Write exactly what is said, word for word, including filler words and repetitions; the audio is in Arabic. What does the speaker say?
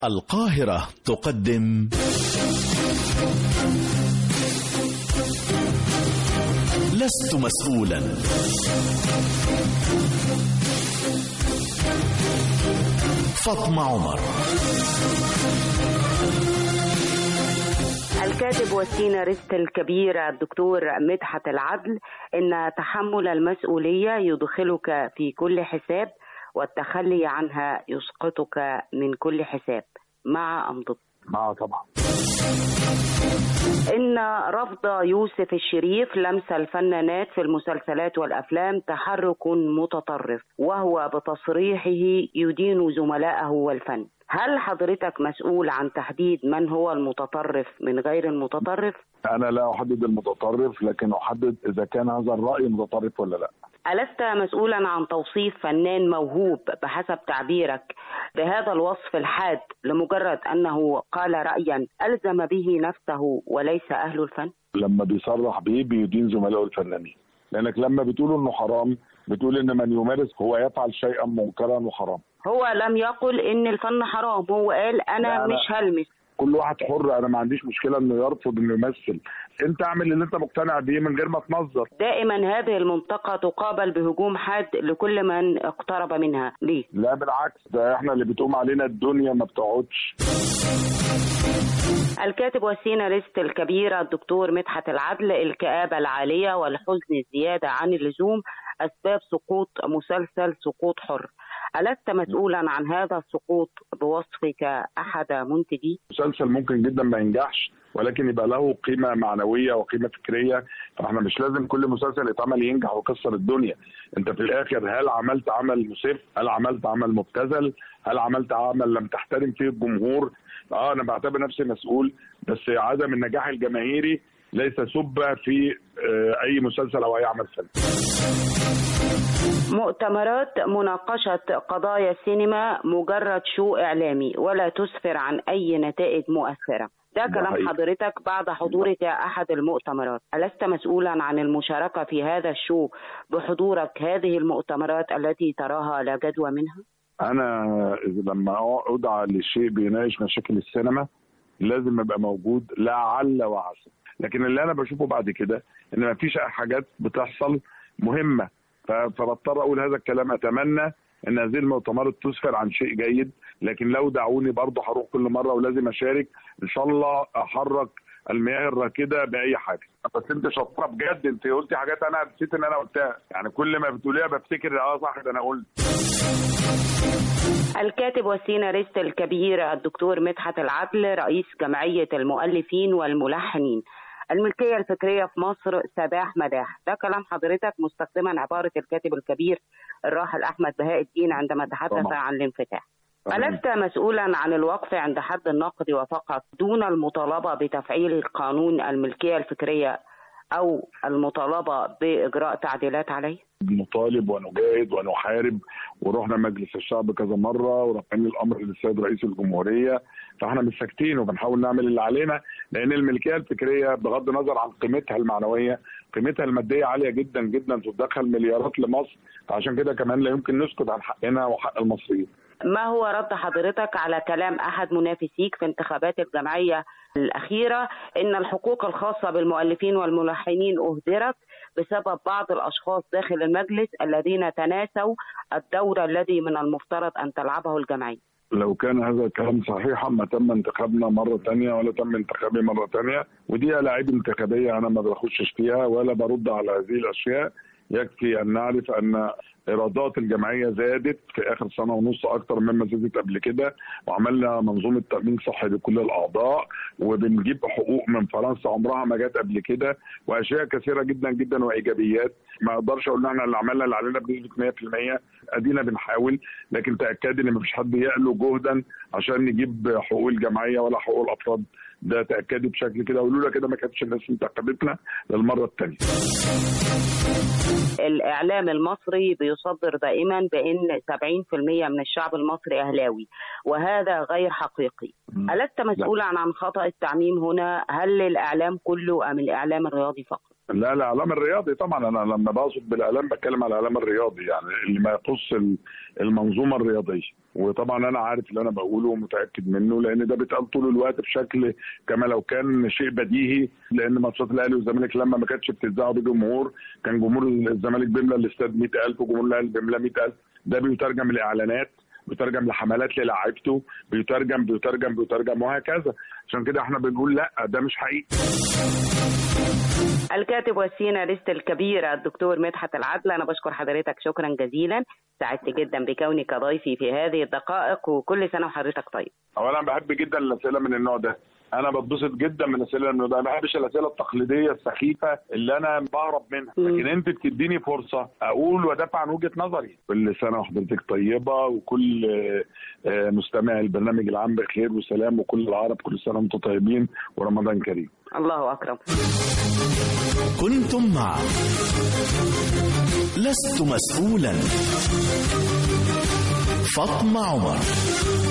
القاهرة تقدم لست مسؤولا. فاطمة عمر. الكاتب والسيناريست الكبير الدكتور مدحت العدل: إن تحمل المسؤولية يدخلك في كل حساب، والتخلي عنها يسقطك من كل حساب. مع أم ضد؟ مع طبعا. إن رفض يوسف الشريف لمس الفنانات في المسلسلات والأفلام تحرك متطرف، وهو بتصريحه يدين زملائه والفن. هل حضرتك مسؤول عن تحديد من هو المتطرف من غير المتطرف؟ أنا لا أحدد المتطرف، لكن أحدد إذا كان هذا الرأي متطرف ولا لا. ألست مسؤولا عن توصيف فنان موهوب بحسب تعبيرك بهذا الوصف الحاد لمجرد أنه قال رأيا ألزم به نفسه وليس أهل الفن؟ لما بيصرح به بيدين زملائه الفنانين، لأنك لما بتقول إنه حرام بتقول إن من يمارس هو يفعل شيئا منكرا وحرام. هو لم يقل إن الفن حرام، هو قال أنا مش هلمس. كل واحد حر، انا ما عنديش مشكله انه يرفض انه يمثل. انت اعمل اللي انت مقتنع بيه من غير ما تنظر. دائما هذه المنطقه تقابل بهجوم حاد لكل من اقترب منها، ليه؟ لا بالعكس، ده احنا اللي بتقوم علينا الدنيا ما بتقعدش. الكاتب والسيناريست الكبير الدكتور مدحت العدل: الكآبة العالية والحزن الزيادة عن اللزوم أسباب سقوط مسلسل سقوط حر. ألست مسؤولا عن هذا السقوط بوصفك أحد منتجي؟ مسلسل ممكن جدا ما ينجحش، ولكن يبقى له قيمة معنوية وقيمة فكرية، فاحنا مش لازم كل مسلسل يتعمل ينجح ويكسر الدنيا. انت في الآخر هل عملت عمل مسف؟ هل عملت عمل مبتذل؟ هل عملت عمل لم تحترم فيه الجمهور؟ اه انا بعتبر نفسي مسؤول، بس عدم النجاح الجماهيري ليس سبة في آه اي مسلسل او اي عمل فني. مؤتمرات مناقشة قضايا السينما مجرد شو إعلامي ولا تسفر عن أي نتائج مؤثرة. ده كلام حضرتك بعد حضورك أحد المؤتمرات. ألست مسؤولا عن المشاركة في هذا الشو بحضورك هذه المؤتمرات التي تراها لا جدوى منها؟ أنا لما أدعى لشيء بيناقش مشاكل السينما لازم أبقى موجود، لعل وعسى. لكن اللي أنا بشوفه بعد كده إن مفيش حاجات بتحصل مهمة، فبضطر اقول هذا الكلام. اتمنى ان هذه المؤتمرات تسفر عن شيء جيد، لكن لو دعوني برضه هروح كل مره ولازم اشارك ان شاء الله، احرك المياه الراكده باي حاجه. بس انت شاطره بجد، انت قلتي حاجات انا نسيت ان انا قلتها، يعني كل ما بتقوليها بفتكر اه صح ده انا قلت. الكاتب والسيناريست الكبير الدكتور مدحت العدل رئيس جمعيه المؤلفين والملحنين: الملكية الفكرية في مصر سداح مداح. ده كلام حضرتك مستخدما عبارة الكاتب الكبير الراحل أحمد بهاء الدين عندما تحدث عن الانفتاح. ألست مسؤولا عن الوقف عند حد النقد وفقط دون المطالبة بتفعيل قانون الملكية الفكرية أو المطالبة بإجراء تعديلات عليه؟ نطالب ونجاهد ونحارب، ورحنا مجلس الشعب كذا مرة ورفعنا الأمر للسيد رئيس الجمهورية، فاحنا مش ساكتين وبنحاول نعمل اللي علينا، لأن الملكية الفكرية بغض النظر عن قيمتها المعنوية قيمتها المادية عالية جدا جدا، تدخل مليارات لمصر، فعشان كده كمان لا يمكن نسكت عن حقنا وحق المصريين. ما هو رد حضرتك على كلام أحد منافسيك في انتخابات الجمعية الأخيرة إن الحقوق الخاصة بالمؤلفين والملحنين أهدرت بسبب بعض الأشخاص داخل المجلس الذين تناسوا الدور الذي من المفترض أن تلعبه الجمعية؟ لو كان هذا الكلام صحيحا ما تم انتخابنا مرة تانية ولا تم انتخابي مرة تانية، ودي ألاعيب انتخابية أنا ما بخشش فيها ولا برد على هذه الأشياء. يكفي أن نعرف أن إيرادات الجمعية زادت في آخر سنة ونص أكتر مما زادت قبل كده، وعملنا منظومة تأمين صحي لكل الأعضاء، وبنجيب حقوق من فرنسا عمرها ما جت قبل كده، وأشياء كثيرة جدا جدا وإيجابيات. ما أقدرش أقول إن احنا اللي عملنا اللي علينا بنسبة مية في المية، أدينا بنحاول، لكن تأكد إن مفيش حد يألو جهدا عشان نجيب حقوق الجمعية ولا حقوق الأفراد. ده تأكدي بشكل كده، ولولا كده ما كانتش الناس انتخبتنا للمرة الثانية. الإعلام المصري بيصدر دائما بأن سبعين بالمئة من الشعب المصري أهلاوي، وهذا غير حقيقي. ألست مسؤولا عن خطأ التعميم هنا؟ هل الإعلام كله أم الإعلام الرياضي فقط؟ لا الاعلام الرياضي طبعا، انا لما بقصد بالاعلام بتكلم على الاعلام الرياضي، يعني اللي ما يخص المنظومه الرياضيه. وطبعا انا عارف اللي انا بقوله ومتاكد منه، لان ده بيتقال طول الوقت بشكل كما لو كان شيء بديهي، لان ماتشات الاهلي والزمالك لما ما كانتش بتتذاع بجمهور كان جمهور الزمالك بيملى الاستاد مئة ألف وجمهور الاهلي بيملى مئة ألف. ده بيترجم لاعلانات، بيترجم لحملات للاعيبته، بيترجم بيترجم بيترجم وهكذا. عشان كده احنا بنقول لا ده مش حقيقي. الكاتب والسيناريست الكبير الدكتور مدحت العدل، أنا بشكر حضرتك شكرا جزيلا، سعدت جدا بكونك ضيفي في هذه الدقائق، وكل سنة وحضرتك طيب. أولا بحب جدا الأسئلة من النوع ده، أنا بتبسط جدا من الأسئلة من النوع ده، ما بحبش الأسئلة التقليدية السخيفة اللي أنا بهرب منها، لكن أنت بتديني فرصة أقول وأدافع عن وجهة نظري. كل سنة وحضرتك طيبة، وكل مستمع البرنامج العام بخير وسلام، وكل العرب كل سنة وأنتم طيبين ورمضان كريم. الله أكرم. كنتم مع لست مسؤولا، فاطمة عمر.